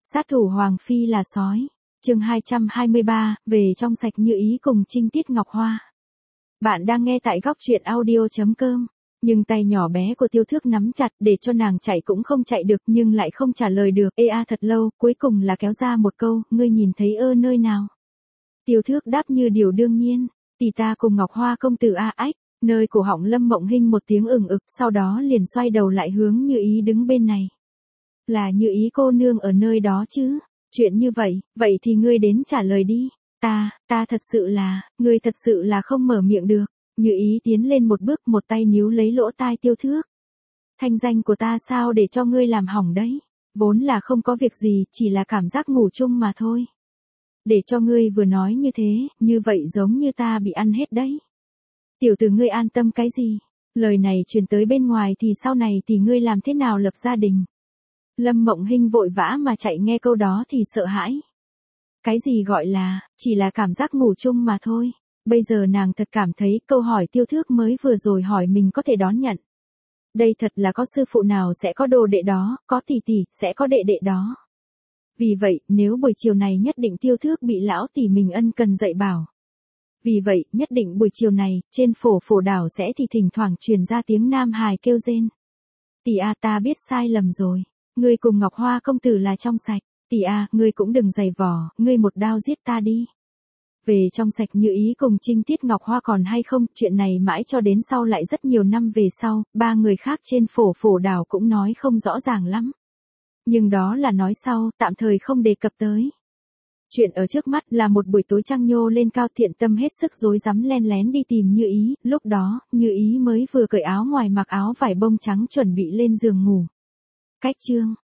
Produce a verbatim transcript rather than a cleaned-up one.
Sát thủ Hoàng Phi là sói. Chương hai trăm hai mươi ba, về trong sạch Như Ý cùng Trinh Tiết Ngọc Hoa. Bạn đang nghe tại góc truyện audio chấm com. Nhưng tay nhỏ bé của Tiêu Thước nắm chặt để cho nàng chạy cũng không chạy được nhưng lại không trả lời được. Ê a thật lâu, cuối cùng là kéo ra một câu, ngươi nhìn thấy ơ nơi nào? Tiêu Thước đáp như điều đương nhiên, tỷ ta cùng Ngọc Hoa công tử a ách. Nơi cổ họng Lâm Mộng Hinh một tiếng ửng ực, sau đó liền xoay đầu lại hướng Như Ý đứng bên này. Là Như Ý cô nương ở nơi đó chứ? Chuyện như vậy, vậy thì ngươi đến trả lời đi. Ta, ta thật sự là, ngươi thật sự là không mở miệng được. Như Ý tiến lên một bước, một tay níu lấy lỗ tai Tiêu Thước. Thanh danh của ta sao để cho ngươi làm hỏng đấy? Vốn là không có việc gì, chỉ là cảm giác ngủ chung mà thôi. Để cho ngươi vừa nói như thế, như vậy giống như ta bị ăn hết đấy. Tiểu tử ngươi an tâm cái gì? Lời này truyền tới bên ngoài thì sau này thì ngươi làm thế nào lập gia đình? Lâm Mộng Hinh vội vã mà chạy nghe câu đó thì sợ hãi. Cái gì gọi là, chỉ là cảm giác ngủ chung mà thôi. Bây giờ nàng thật cảm thấy câu hỏi Tiêu Thước mới vừa rồi hỏi mình có thể đón nhận. Đây thật là có sư phụ nào sẽ có đồ đệ đó, có tỷ tỷ, sẽ có đệ đệ đó. Vì vậy, nếu buổi chiều này nhất định Tiêu Thước bị lão tỷ mình ân cần dạy bảo. Vì vậy, nhất định buổi chiều này, trên phổ phổ đảo sẽ thì thỉnh thoảng truyền ra tiếng nam hài kêu rên. Tỷ a ta biết sai lầm rồi. Ngươi cùng Ngọc Hoa công tử là trong sạch. Tỷ a, ngươi cũng đừng giày vò, ngươi một đao giết ta đi. Về trong sạch Như Ý cùng Trinh Tiết Ngọc Hoa còn hay không, chuyện này mãi cho đến sau lại rất nhiều năm về sau, ba người khác trên phổ phổ đảo cũng nói không rõ ràng lắm. Nhưng đó là nói sau, tạm thời không đề cập tới. Chuyện ở trước mắt là một buổi tối trăng nhô lên cao, Thiện Tâm hết sức rối rắm len lén đi tìm Như Ý, lúc đó, Như Ý mới vừa cởi áo ngoài mặc áo vải bông trắng chuẩn bị lên giường ngủ. Cách chương